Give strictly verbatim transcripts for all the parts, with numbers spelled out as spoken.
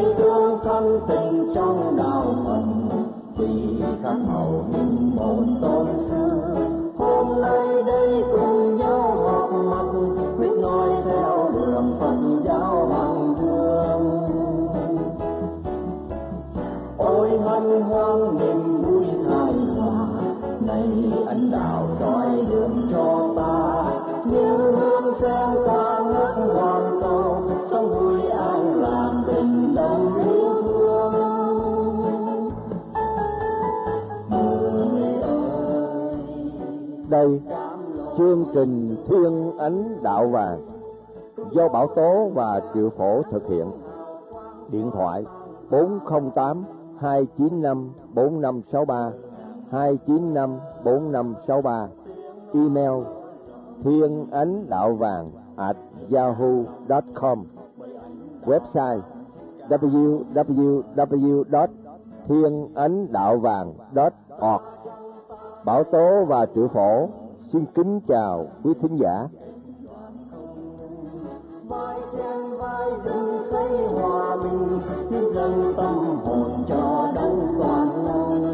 thương thân tình trong đạo Phật, vì khát màu những một tôn sư. Hôm nay đây cùng nhau họp mặt, quyết nói theo đường Phật giáo bằng dương. Ôi hân hoan niềm vui hài hòa, này ân đạo soi đường cho ta. Như hương sen ta ngất hoàn cầu, sống vui an lạc tình đồng yêu thương. Người ơi, đây chương trình Thiên Ánh Đạo Vàng do Bảo Tố và Triệu Phổ thực hiện. Điện thoại bốn không tám hai chín năm bốn năm sáu ba, hai chín năm bốn năm sáu ba. Email thiên ánh đạo vàng at yahoo chấm com. Website w w w chấm thiên ánh đạo vàng chấm org. Bảo Tố và Triệu Phổ xin kính chào quý thính giả. vai trên vai dâng xây hòa bình, dâng tâm hồn cho đấng toàn năng.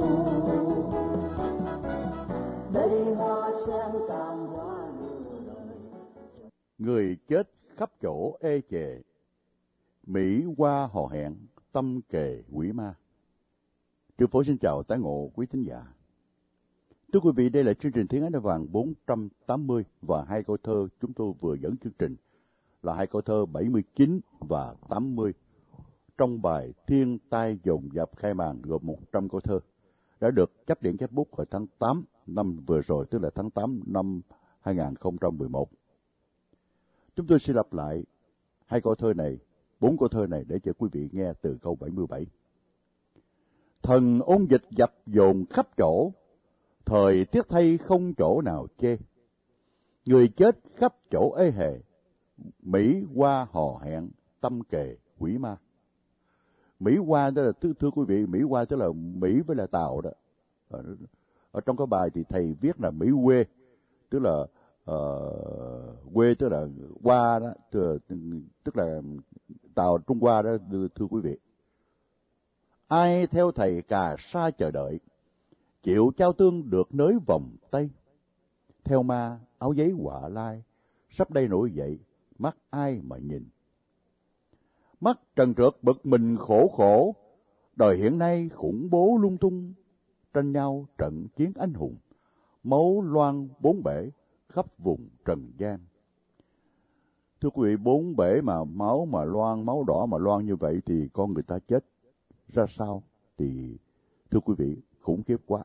Đây hoa sen cam hoa nửa đời. Người chết khắp chỗ ê chề, Mỹ qua hò hẹn tâm kề quỷ ma. Triệu Phổ xin chào tái ngộ quý thính giả. Thưa quý vị, đây là chương trình Thiên Ánh Đạo Vàng bốn trăm tám mươi và hai câu thơ chúng tôi vừa dẫn chương trình là hai câu thơ bảy mươi chín và tám mươi trong bài Thiên Tai dồn dập khai màn, gồm một trăm câu thơ đã được chấp điện chép bút vào tháng tám năm vừa rồi, tức là tháng tám năm hai nghìn không trăm mười một. Chúng tôi sẽ lặp lại hai câu thơ này, bốn câu thơ này để cho quý vị nghe từ câu bảy mươi bảy. Thần ôn dịch dập dồn khắp chỗ, thời tiết thay không chỗ nào chê. Người chết khắp chỗ ê hề, Mỹ qua hò hẹn tâm kề quỷ ma. Mỹ qua đó là thưa, thưa quý vị, Mỹ qua tức là Mỹ với là Tàu đó. Ở, ở trong cái bài thì thầy viết là Mỹ quê, tức là uh, quê tức là qua đó, tức, tức là Tàu Trung Hoa đó, thưa quý vị. Ai theo thầy cà sa chờ đợi, chịu trao tương được nới vòng tay. Theo ma áo giấy họa lai, sắp đây nổi dậy, mắt ai mà nhìn. Mắt trần trượt bực mình khổ khổ, đời hiện nay khủng bố lung tung, tranh nhau trận chiến anh hùng, máu loang bốn bể khắp vùng trần gian. Thưa quý vị, bốn bể mà máu mà loang, máu đỏ mà loang như vậy thì con người ta chết ra sao? Thì thưa quý vị, khủng khiếp quá.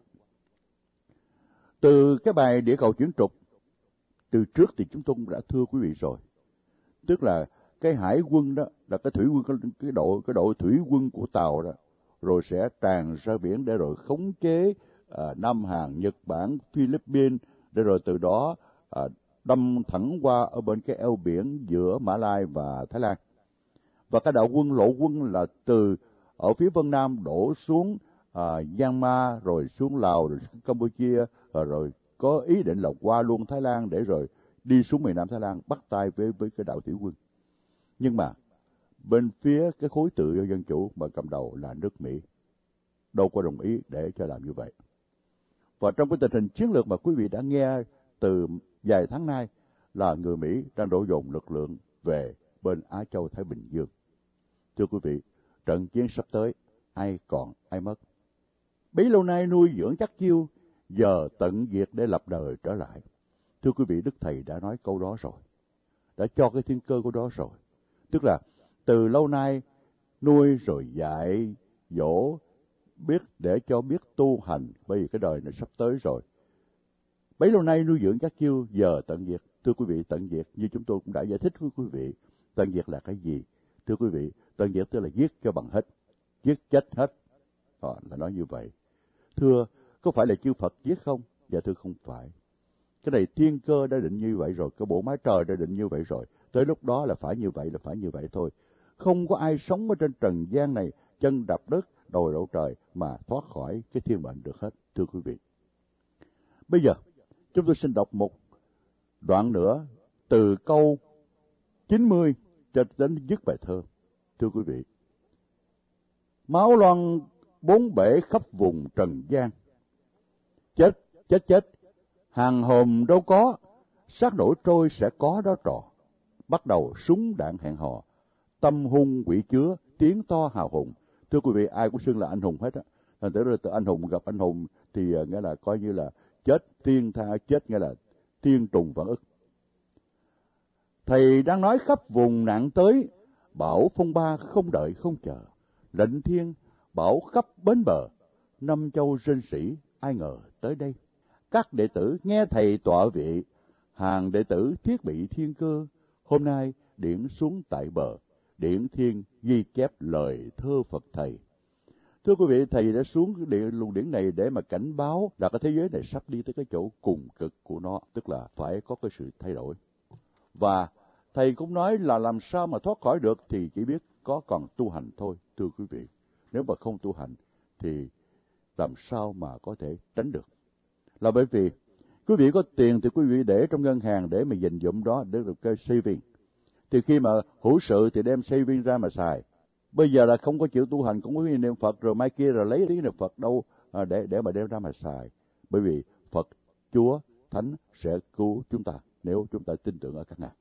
Từ cái bài Địa Cầu Chuyển Trục, từ trước thì chúng tôi cũng đã thưa quý vị rồi. Tức là cái hải quân đó, là cái thủy quân, cái đội cái đội thủy quân của Tàu đó, rồi sẽ tràn ra biển để rồi khống chế à, Nam Hàn, Nhật Bản, Philippines, để rồi từ đó à, đâm thẳng qua ở bên cái eo biển giữa Mã Lai và Thái Lan. Và cái đạo quân lộ quân là từ ở phía Vân Nam đổ xuống à, Myanmar, rồi xuống Lào, rồi xuống Campuchia, rồi, rồi có ý định là qua luôn Thái Lan để rồi đi xuống miền Nam Thái Lan bắt tay với với cái đạo thủy quân. Nhưng mà bên phía cái khối tự do dân chủ mà cầm đầu là nước Mỹ đâu có đồng ý để cho làm như vậy. Và trong cái tình hình chiến lược mà quý vị đã nghe từ vài tháng nay là người Mỹ đang đổ dồn lực lượng về bên Á Châu Thái Bình Dương. Thưa quý vị, trận chiến sắp tới ai còn ai mất. Bấy lâu nay nuôi dưỡng chắc chiêu, giờ tận diệt để lập đời trở lại. Thưa quý vị, Đức Thầy đã nói câu đó rồi, đã cho cái thiên cơ của đó rồi. Tức là từ lâu nay nuôi rồi dạy dỗ, biết để cho biết tu hành, bởi vì cái đời này sắp tới rồi. Bấy lâu nay nuôi dưỡng chắc chiêu, giờ tận diệt. Thưa quý vị, tận diệt như chúng tôi cũng đã giải thích với quý vị, tận diệt là cái gì? Thưa quý vị, tận diệt tức là giết cho bằng hết, giết chết hết. À, là nói như vậy. Thưa, có phải là chư Phật giết không? Dạ thưa không phải. Cái này thiên cơ đã định như vậy rồi, cái bộ máy trời đã định như vậy rồi. Tới lúc đó là phải như vậy, là phải như vậy thôi. Không có ai sống ở trên trần gian này, chân đạp đất, đầu đậu trời mà thoát khỏi cái thiên mệnh được hết, thưa quý vị. Bây giờ, chúng tôi xin đọc một đoạn nữa từ câu chín mươi cho đến dứt bài thơ. Thưa quý vị, máu loang bốn bể khắp vùng trần gian. Chết, chết, chết, hàng hòm đâu có, xác nổi trôi sẽ có đó trò. Bắt đầu súng đạn hẹn hò, tâm hung quỷ chứa, tiếng to hào hùng. Thưa quý vị, ai cũng xưng là anh hùng hết á. Thành thử ra từ anh hùng gặp anh hùng thì uh, nghĩa là coi như là chết thiên tha, chết nghĩa là thiên trùng vạn ức. Thầy đang nói khắp vùng nạn tới, bão phong ba không đợi không chờ. Lệnh thiên, bão khắp bến bờ, năm châu rên sĩ, ai ngờ tới đây. Các đệ tử nghe thầy tọa vị, hàng đệ tử thiết bị thiên cơ. Hôm nay điển xuống tại bờ, điển thiên ghi chép lời thơ Phật thầy. Thưa quý vị, thầy đã xuống cái luồng điển này để mà cảnh báo là cái thế giới này sắp đi tới cái chỗ cùng cực của nó, tức là phải có cái sự thay đổi. Và thầy cũng nói là làm sao mà thoát khỏi được thì chỉ biết có còn tu hành thôi, thưa quý vị. Nếu mà không tu hành thì làm sao mà có thể tránh được. Là bởi vì quý vị có tiền thì quý vị để trong ngân hàng để mà dành dụm đó để được cái saving. Thì khi mà hữu sự thì đem saving ra mà xài. Bây giờ là không có chịu tu hành, cũng có cái niệm Phật, rồi mai kia rồi lấy tiếng niệm Phật đâu à, để để mà đem ra mà xài. Bởi vì Phật, Chúa, Thánh sẽ cứu chúng ta nếu chúng ta tin tưởng ở các ngài.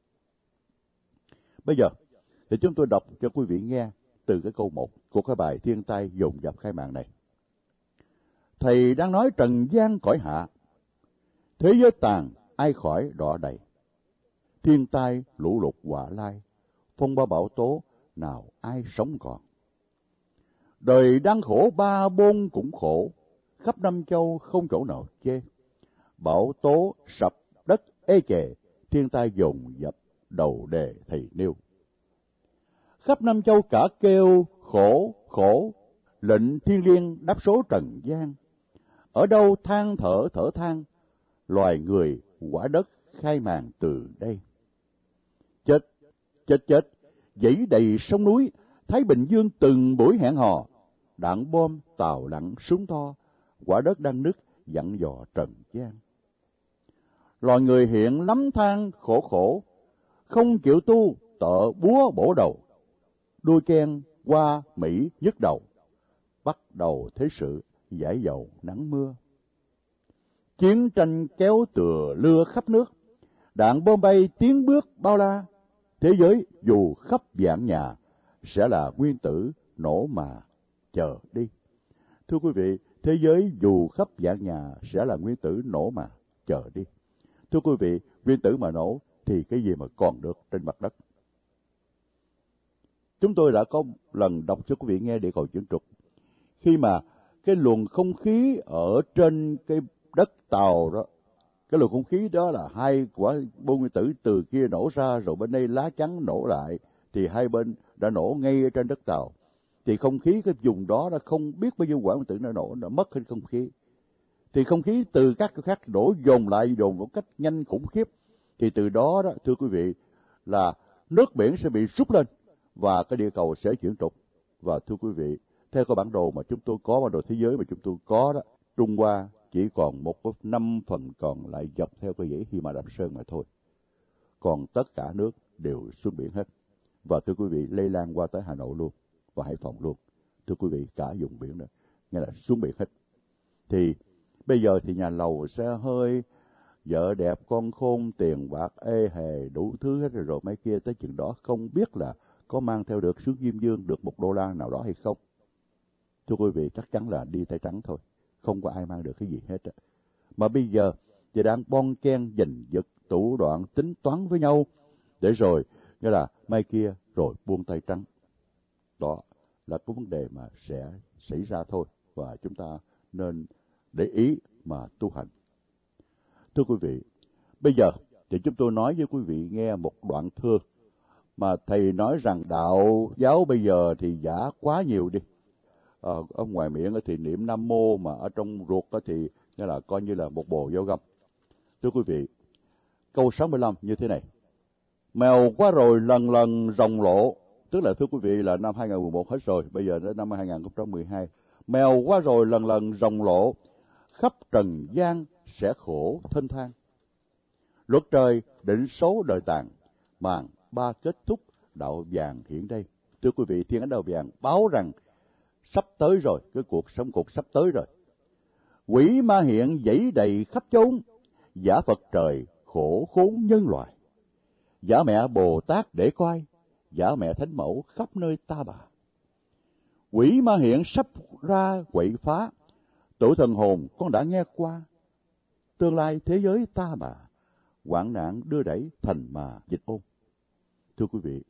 Bây giờ thì chúng tôi đọc cho quý vị nghe từ cái câu một của cái bài Thiên Tai dồn dập khai mạng này. Thầy đang nói trần gian cõi hạ, thế giới tàn ai khỏi đọa đầy. Thiên tai lũ lụt họa lai, phong ba bão tố nào ai sống còn. Đời đang khổ ba bôn cũng khổ, khắp năm châu không chỗ nào chê. Bão tố sập đất ê chề, thiên tai dồn dập đầu đề thầy nêu. Khắp năm châu cả kêu khổ khổ, lệnh thiên liêng đáp số trần gian. Ở đâu than thở thở than, loài người quả đất khai màn từ đây. Chết, chết chết, dãy đầy sông núi, Thái Bình Dương từng buổi hẹn hò. Đạn bom, tàu lặn, súng to, quả đất đang nứt dặn dò trần gian. Loài người hiện lắm than khổ khổ, không chịu tu, tợ búa bổ đầu. Đuôi ken qua Mỹ nhức đầu, bắt đầu thế sự giải dầu nắng mưa. Chiến tranh kéo tựa lưa khắp nước, đạn bom bay tiến bước bao la. Thế giới dù khắp vạn nhà, sẽ là nguyên tử nổ mà chờ đi. Thưa quý vị, thế giới dù khắp vạn nhà sẽ là nguyên tử nổ mà chờ đi. Thưa quý vị, nguyên tử mà nổ thì cái gì mà còn được trên mặt đất. Chúng tôi đã có lần đọc cho quý vị nghe địa cầu chuyển trục. Khi mà cái luồng không khí ở trên cái đất tàu đó, cái luồng không khí đó là hai quả bom nguyên tử từ kia nổ ra, rồi bên đây lá chắn nổ lại, thì hai bên đã nổ ngay ở trên đất tàu. Thì không khí cái vùng đó nó không biết bao nhiêu quả nguyên tử nó nổ, nó mất hết không khí. Thì không khí từ các cái khác đổ dồn lại, dồn một cách nhanh khủng khiếp. Thì từ đó đó, thưa quý vị, là nước biển sẽ bị rút lên và cái địa cầu sẽ chuyển trục. Và thưa quý vị, theo cái bản đồ mà chúng tôi có, bản đồ thế giới mà chúng tôi có đó, Trung Hoa chỉ còn một năm phần còn lại dọc theo cái dãy Hy Mã Lạp Sơn mà thôi. Còn tất cả nước đều xuống biển hết. Và thưa quý vị, lây lan qua tới Hà Nội luôn và Hải Phòng luôn. Thưa quý vị, cả vùng biển đó, nghĩa là xuống biển hết. Thì bây giờ thì nhà lầu, xe hơi, vợ đẹp, con khôn, tiền bạc, ê hề, đủ thứ hết rồi, rồi mấy kia tới chừng đó không biết là có mang theo được xuống Diêm Dương được một đô la nào đó hay không. Thưa quý vị, chắc chắn là đi tay trắng thôi, không có ai mang được cái gì hết. Mà bây giờ thì đang bon chen giành giật, thủ đoạn, tính toán với nhau, để rồi, nghĩa là mai kia rồi buông tay trắng. Đó là cái vấn đề mà sẽ xảy ra thôi, và chúng ta nên để ý mà tu hành. Thưa quý vị, bây giờ thì chúng tôi nói với quý vị nghe một đoạn thơ mà thầy nói rằng đạo giáo bây giờ thì giả quá nhiều đi. À, ở ngoài miệng thì niệm Nam Mô, mà ở trong ruột thì nghĩa là coi như là một bồ dao găm. Thưa quý vị, câu sáu mươi lăm như thế này: mèo quá rồi lần lần rồng lộ, tức là thưa quý vị là năm hai nghìn không trăm mười một hết rồi, bây giờ đến năm hai nghìn không trăm mười hai. Mèo quá rồi lần lần rồng lộ, khắp trần gian sẽ khổ thênh thang. Luật trời định số đời tàn, màn ba kết thúc đạo vàng hiện đây. Thưa quý vị, thiên ánh đạo vàng báo rằng sắp tới rồi, cái cuộc sống cuộc sắp tới rồi. Quỷ ma hiện dãy đầy khắp chốn, giả Phật trời khổ khốn nhân loại. Giả mẹ Bồ Tát để coi, giả mẹ Thánh Mẫu khắp nơi ta bà. Quỷ ma hiện sắp ra quậy phá, tổ thần hồn con đã nghe qua. Tương lai thế giới ta bà, hoạn nạn đưa đẩy thành mà dịch ôn. Thưa quý vị,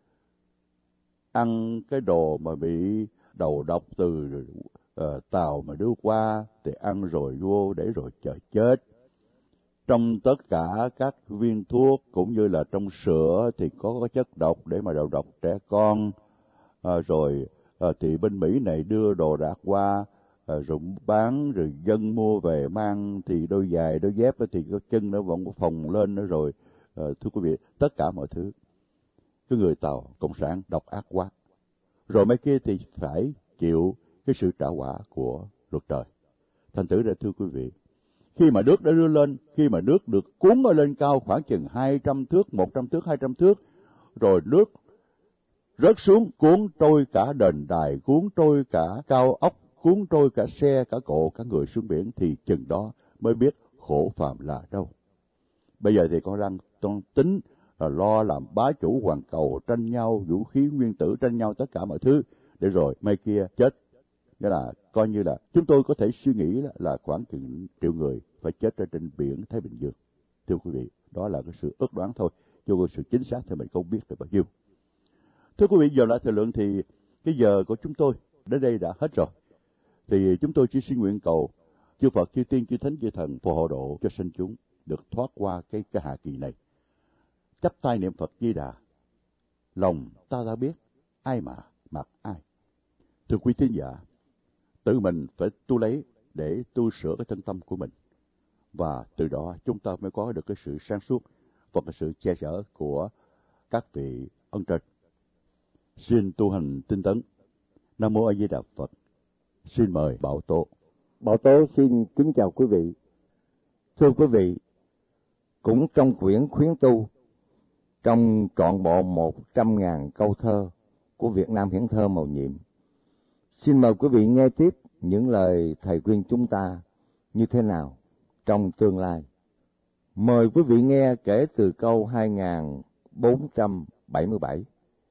ăn cái đồ mà bị đầu độc từ uh, tàu mà đưa qua thì ăn rồi vô để rồi chờ chết. Trong tất cả các viên thuốc cũng như là trong sữa thì có, có chất độc để mà đầu độc trẻ con. À, rồi à, thì bên Mỹ này đưa đồ đạc qua, à, rồi bán, rồi dân mua về mang thì đôi giày, đôi dép thì cái chân nó vẫn phồng lên nữa rồi. À, thưa quý vị, tất cả mọi thứ. Cái người Tàu Cộng sản độc ác quá. Rồi mấy kia thì phải chịu cái sự trả quả của luật trời. Thành thử ra thưa quý vị, khi mà nước đã đưa lên, khi mà nước được cuốn ở lên cao khoảng chừng hai trăm thước, một trăm thước, hai trăm thước, rồi nước rớt xuống cuốn trôi cả đền đài, cuốn trôi cả cao ốc, cuốn trôi cả xe, cả cộ, cả người xuống biển, thì chừng đó mới biết khổ phàm là đâu. Bây giờ thì con đang con tính là lo làm bá chủ hoàn cầu, tranh nhau vũ khí nguyên tử, tranh nhau tất cả mọi thứ, để rồi mai kia chết. Nghĩa là coi như là chúng tôi có thể suy nghĩ là, là khoảng chừng triệu người phải chết ở trên biển Thái Bình Dương. Thưa quý vị, đó là cái sự ước đoán thôi, chứ có sự chính xác thì mình không biết được bao nhiêu. Thưa quý vị, giờ lại thời lượng thì cái giờ của chúng tôi đến đây đã hết rồi. Thì chúng tôi chỉ xin nguyện cầu chư Phật, chư Tiên, chư Thánh, chư Thần phù hộ độ cho sanh chúng được thoát qua cái cái hạ kỳ này. Chắp tay niệm Phật Di Đà, lòng ta đã biết, ai mà mặc ai. Thưa quý thính giả, tự mình phải tu lấy để tu sửa cái thân tâm của mình, và từ đó chúng ta mới có được cái sự sáng suốt và cái sự che chở của các vị ân trên. Xin tu hành tinh tấn. Nam mô A Di Đà Phật. Xin mời Bảo Tố. Bảo Tố xin kính chào quý vị. Thưa quý vị, cũng trong quyển Khuyến Tu, trong trọn bộ một trăm ngàn câu thơ của Việt Nam Hiển Thơ Mầu Nhiệm, xin mời quý vị nghe tiếp những lời thầy khuyên chúng ta như thế nào trong tương lai. Mời quý vị nghe kể từ câu hai nghìn bốn trăm bảy mươi bảy.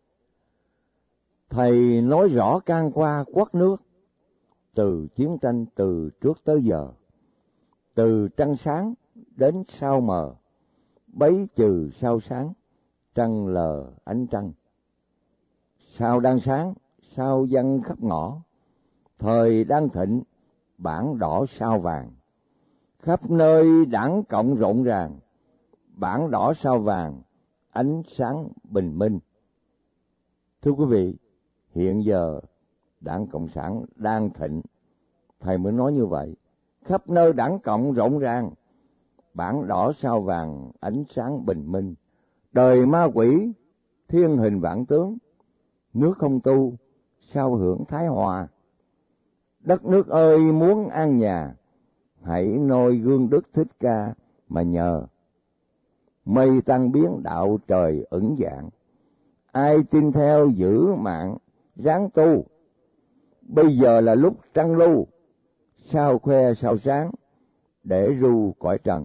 Thầy nói rõ can qua quất nước, từ chiến tranh từ trước tới giờ, từ trăng sáng đến sao mờ, bấy trừ sao sáng, trăng lờ ánh trăng. Sao đang sáng, sao văng khắp ngõ, thời đang thịnh, bảng đỏ sao vàng. Khắp nơi đảng cộng rộn ràng, bảng đỏ sao vàng, ánh sáng bình minh. Thưa quý vị, hiện giờ Đảng Cộng sản đang thịnh, thầy mới nói như vậy. Khắp nơi đảng cộng rộn ràng, bảng đỏ sao vàng, ánh sáng bình minh. Đời ma quỷ, thiên hình vạn tướng, nước không tu, sao hưởng thái hòa. Đất nước ơi muốn an nhà, hãy noi gương Đức Thích Ca mà nhờ. Mây tăng biến đạo trời ẩn dạng, ai tin theo giữ mạng ráng tu. Bây giờ là lúc trăng lưu, sao khoe sao sáng, để ru cõi trần.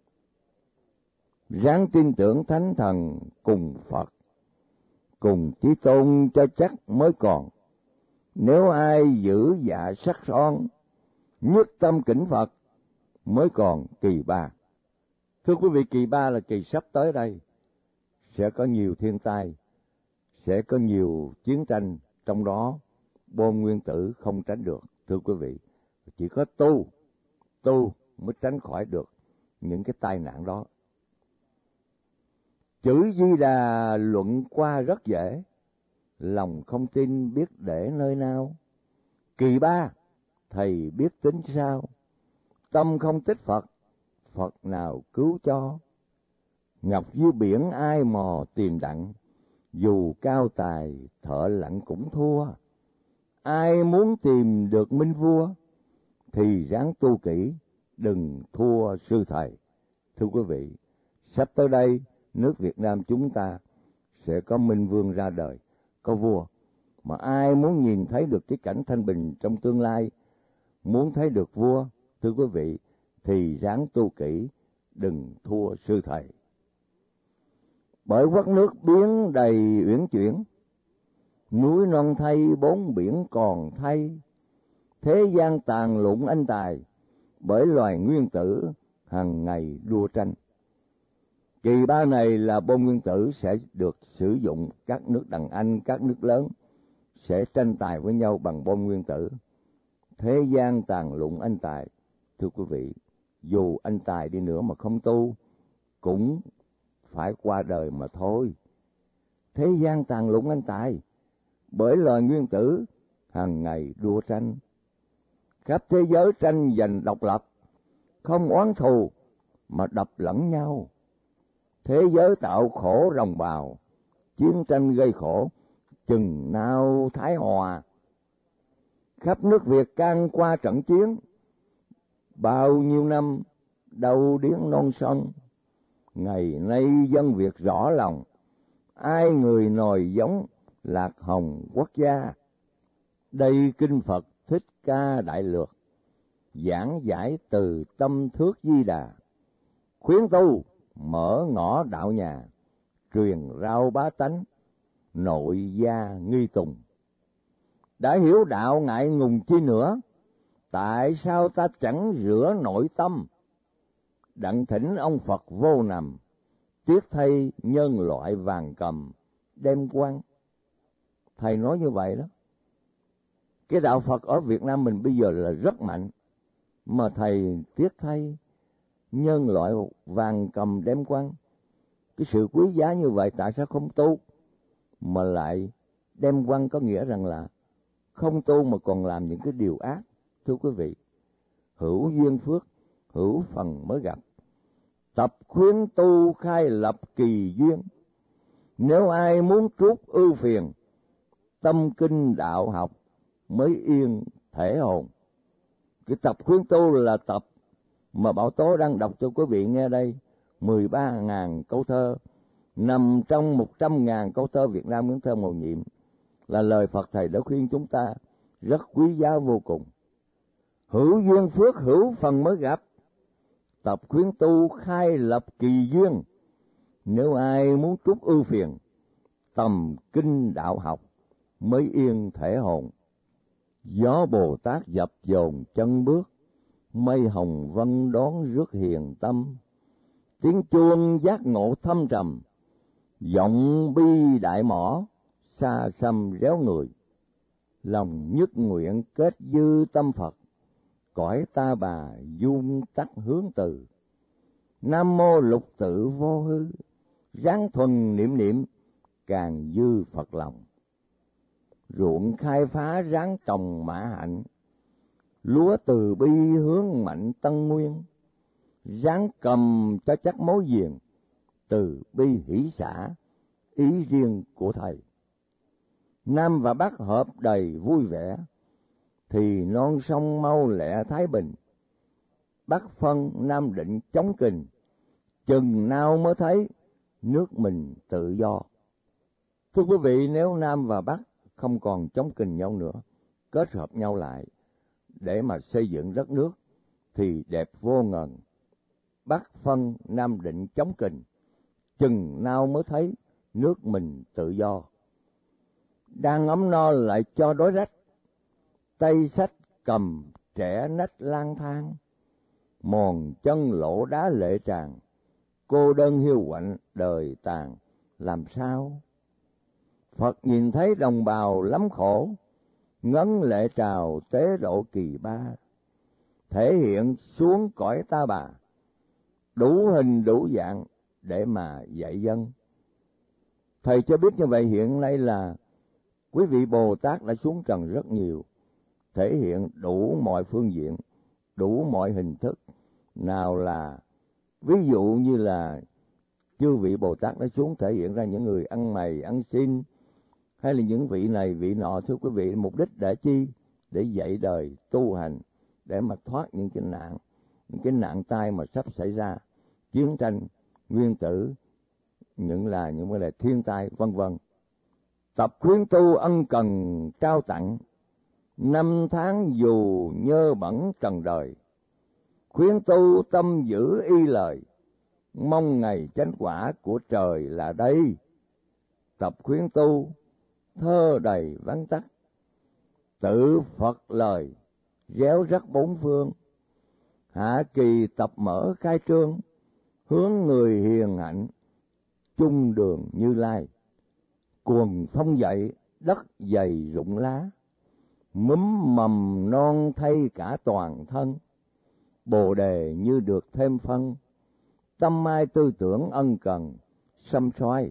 Ráng tin tưởng Thánh Thần cùng Phật, cùng Chí Tôn cho chắc mới còn. Nếu ai giữ dạ sắc son, nhất tâm kính Phật, mới còn kỳ ba. Thưa quý vị, kỳ ba là kỳ sắp tới đây. Sẽ có nhiều thiên tai, sẽ có nhiều chiến tranh, trong đó bom nguyên tử không tránh được. Thưa quý vị, chỉ có tu, tu mới tránh khỏi được những cái tai nạn đó. Chữ Di Đà luận qua rất dễ, lòng không tin biết để nơi nào. Kỳ ba, thầy biết tính sao, tâm không tích Phật, Phật nào cứu cho. Ngọc dưới biển ai mò tìm đặng, dù cao tài thợ lặn cũng thua. Ai muốn tìm được minh vua, thì ráng tu kỹ, đừng thua sư thầy. Thưa quý vị, sắp tới đây, nước Việt Nam chúng ta sẽ có minh vương ra đời, có vua. Mà ai muốn nhìn thấy được cái cảnh thanh bình trong tương lai, muốn thấy được vua, thưa quý vị, thì ráng tu kỹ, đừng thua sư thầy. Bởi quốc nước biến đầy uyển chuyển, núi non thay bốn biển còn thay, thế gian tàn lụng anh tài, bởi loài nguyên tử hằng ngày đua tranh. Kỳ ba này là bom nguyên tử sẽ được sử dụng, các nước đàn Anh, các nước lớn sẽ tranh tài với nhau bằng bom nguyên tử. Thế gian tàn lụng anh tài, thưa quý vị, dù anh tài đi nữa mà không tu, cũng phải qua đời mà thôi. Thế gian tàn lụng anh tài, bởi loài nguyên tử hàng ngày đua tranh. Khắp thế giới tranh giành độc lập, không oán thù mà đập lẫn nhau. Thế giới tạo khổ đồng bào, chiến tranh gây khổ, chừng nào thái hòa. Khắp nước Việt can qua trận chiến, bao nhiêu năm đau điếng non sông. Ngày nay dân Việt rõ lòng, ai người nòi giống Lạc Hồng quốc gia. Đây kinh Phật Thích Ca Đại Lược, giảng giải từ tâm thước Di Đà, khuyến tu mở ngõ đạo nhà, truyền rao bá tánh, nội gia nghi tùng. Đã hiểu đạo ngại ngùng chi nữa, tại sao ta chẳng rửa nội tâm? Đặng thỉnh ông Phật vô nằm, tiếc thay nhân loại vàng cầm đem quăng. Thầy nói như vậy đó. Cái đạo Phật ở Việt Nam mình bây giờ là rất mạnh, mà thầy tiếc thay nhân loại vàng cầm đem quăng. Cái sự quý giá như vậy tại sao không tu mà lại đem quăng? Có nghĩa rằng là không tu mà còn làm những cái điều ác. Thưa quý vị, hữu duyên phước, hữu phần mới gặp. Tập khuyến tu khai lập kỳ duyên, nếu ai muốn trút ưu phiền, tâm kinh đạo học mới yên thể hồn. Cái tập khuyến tu là tập mà Bảo Tố đang đọc cho quý vị nghe đây, mười ba ngàn câu thơ, nằm trong một trăm ngàn câu thơ Việt Nam Nguyễn Thơ Mầu Nhiệm, là lời Phật Thầy đã khuyên chúng ta, rất quý giá vô cùng. Hữu duyên phước, hữu phần mới gặp. Tập khuyến tu khai lập kỳ duyên, nếu ai muốn trút ưu phiền, tầm kinh đạo học mới yên thể hồn. Gió Bồ Tát dập dồn chân bước, mây hồng vân đón rước hiền tâm. Tiếng chuông giác ngộ thâm trầm, giọng bi đại mỏ, xa xăm réo người. Lòng nhất nguyện kết dư tâm Phật, cõi ta bà dung tắc hướng từ. Nam mô lục tự vô hư, ráng thuần niệm niệm, càng dư Phật lòng. Ruộng khai phá ráng trồng mã hạnh, lúa từ bi hướng mạnh tân nguyên. Ráng cầm cho chắc mối diền, từ bi hỷ xả, ý riêng của thầy. Nam và Bắc hợp đầy vui vẻ, thì non sông mau lẹ thái bình. Bắc phân Nam định chống kình, chừng nào mới thấy nước mình tự do. Thưa quý vị, nếu Nam và Bắc không còn chống kình nhau nữa, kết hợp nhau lại để mà xây dựng đất nước thì đẹp vô ngần. Bắc phân Nam định chống kình, chừng nào mới thấy nước mình tự do. Đang ấm no lại cho đói rách, tay sách cầm trẻ nách lang thang. Mòn chân lỗ đá lệ tràn, cô đơn hiu quạnh đời tàn làm sao? Phật nhìn thấy đồng bào lắm khổ, ngấn lệ trào tế độ kỳ ba. Thể hiện xuống cõi ta bà, đủ hình đủ dạng để mà dạy dân. Thầy cho biết như vậy, hiện nay là quý vị Bồ Tát đã xuống trần rất nhiều, thể hiện đủ mọi phương diện, đủ mọi hình thức. Nào là ví dụ như là chư vị Bồ Tát đã xuống thể hiện ra những người ăn mày ăn xin, hay là những vị này vị nọ. Thưa quý vị, mục đích để chi? Để dạy đời tu hành, để mà thoát những cái nạn, những cái nạn tai mà sắp xảy ra, chiến tranh, nguyên tử, những là những vấn đề thiên tai vân vân. Tập khuyến tu ân cần trao tặng, năm tháng dù nhơ bẩn trần đời. Khuyến tu tâm giữ y lời, mong ngày chánh quả của trời là đây. Tập khuyến tu thơ đầy vắn tắt, tự Phật lời réo rắt bốn phương. Hạ kỳ tập mở khai trương, hướng người hiền hạnh chung đường Như Lai. Cuồng phong dậy đất dày rụng lá, múm mầm non thay cả toàn thân. Bồ đề như được thêm phân, tâm mai tư tưởng ân cần xâm xoay.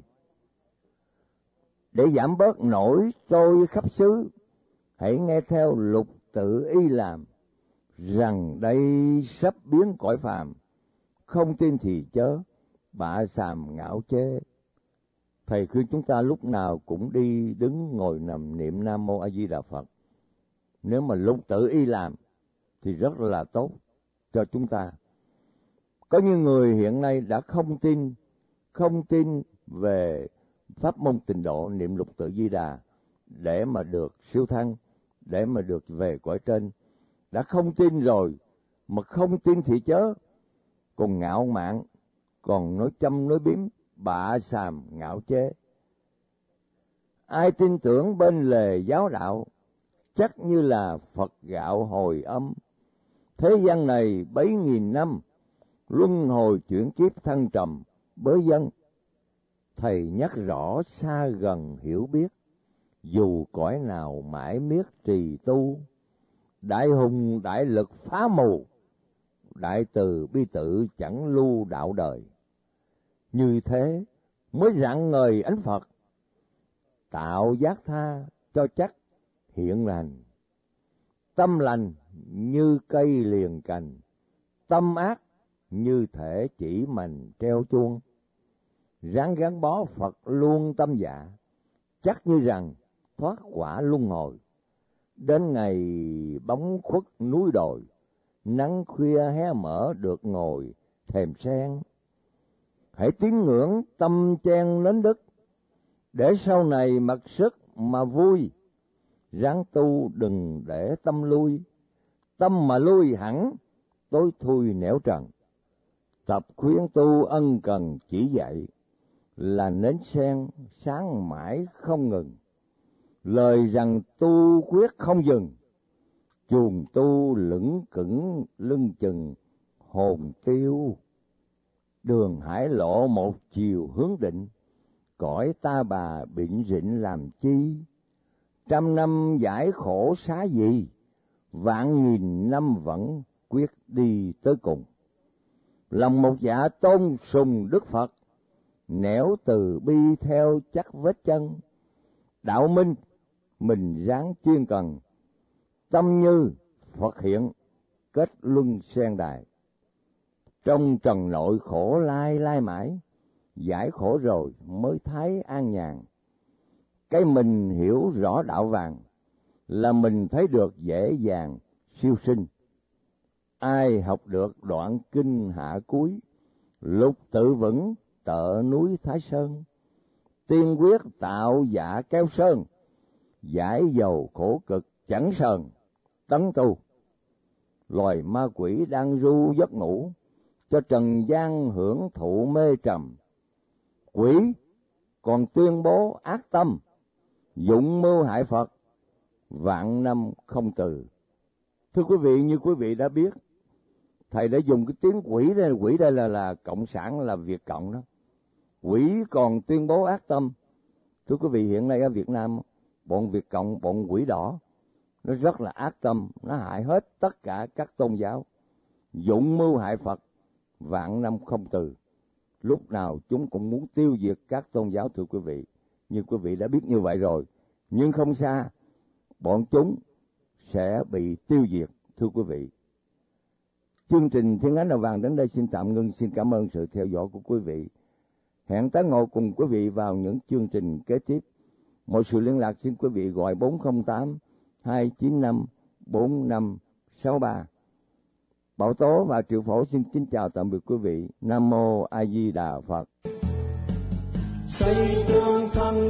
Để giảm bớt nổi trôi khắp xứ, hãy nghe theo lục tự y làm, rằng đây sắp biến cõi phàm. Không tin thì chớ, bạ sàm ngạo chê. Thầy khuyên chúng ta lúc nào cũng đi đứng ngồi nằm niệm Nam Mô A Di Đà Phật. Nếu mà lục tự y làm thì rất là tốt cho chúng ta. Có những người hiện nay đã không tin, không tin về pháp môn tịnh độ niệm lục tự Di Đà để mà được siêu thăng, để mà được về cõi trên. Đã không tin rồi, mà không tin thì chớ, còn ngạo mạn, còn nói châm nói biếm, bạ sàm ngạo chế. Ai tin tưởng bên lề giáo đạo, chắc như là Phật gạo hồi âm. Thế gian này bấy nghìn năm, luân hồi chuyển kiếp thăng trầm bới dân. Thầy nhắc rõ xa gần hiểu biết, dù cõi nào mãi miết trì tu. Đại hùng đại lực phá mù, đại từ bi tự chẳng lưu đạo đời. Như thế mới rạng ngời ánh Phật, tạo giác tha cho chắc hiện lành. Tâm lành như cây liền cành, tâm ác như thể chỉ mình treo chuông. Ráng gắn bó Phật luôn tâm dạ, chắc như rằng thoát quả luân hồi. Đến ngày bóng khuất núi đồi, nắng khuya hé mở được ngồi thềm sen. Hãy tín ngưỡng tâm chen nến đức, để sau này mặc sức mà vui. Ráng tu đừng để tâm lui, tâm mà lui hẳn tối thui nẻo trần. Tập khuyến tu ân cần chỉ dạy, là nến sen sáng mãi không ngừng. Lời rằng tu quyết không dừng, chuồng tu lững cững lưng chừng hồn tiêu. Đường hải lộ một chiều hướng định, cõi ta bà bệnh rịnh làm chi. Trăm năm giải khổ xá gì, vạn nghìn năm vẫn quyết đi tới cùng. Lòng một dạ tôn sùng Đức Phật, nẻo từ bi theo chắc vết chân. Đạo minh mình ráng chuyên cần, tâm như Phật hiện kết luân sen đài. Trong trần nội khổ lai lai mãi, giải khổ rồi mới thấy an nhàn. Cái mình hiểu rõ đạo vàng, là mình thấy được dễ dàng siêu sinh. Ai học được đoạn kinh hạ cuối, lục tự vững tợ núi Thái Sơn. Tiên quyết tạo dạ kéo sơn, giải dầu khổ cực chẳng sờn tấn tu. Loài ma quỷ đang ru giấc ngủ, cho trần gian hưởng thụ mê trầm. Quỷ còn tuyên bố ác tâm, dụng mưu hại Phật, vạn năm không từ. Thưa quý vị, như quý vị đã biết, thầy đã dùng cái tiếng quỷ đây, quỷ đây là là cộng sản, là Việt Cộng đó. Quỷ còn tuyên bố ác tâm. Thưa quý vị, hiện nay ở Việt Nam, bọn Việt Cộng, bọn quỷ đỏ, nó rất là ác tâm, nó hại hết tất cả các tôn giáo, dụng mưu hại Phật, vạn năm không từ. Lúc nào chúng cũng muốn tiêu diệt các tôn giáo, thưa quý vị. Như quý vị đã biết như vậy rồi, nhưng không xa, bọn chúng sẽ bị tiêu diệt, thưa quý vị. Chương trình Thiên Ánh Đạo Vàng đến đây xin tạm ngưng. Xin cảm ơn sự theo dõi của quý vị. Hẹn tái ngộ cùng quý vị vào những chương trình kế tiếp. Mọi sự liên lạc xin quý vị gọi bốn không tám hai chín năm bốn năm sáu ba. Bảo Tố và Triệu Phổ xin kính chào tạm biệt quý vị. Nam Mô A Di Đà Phật. Xây tương thân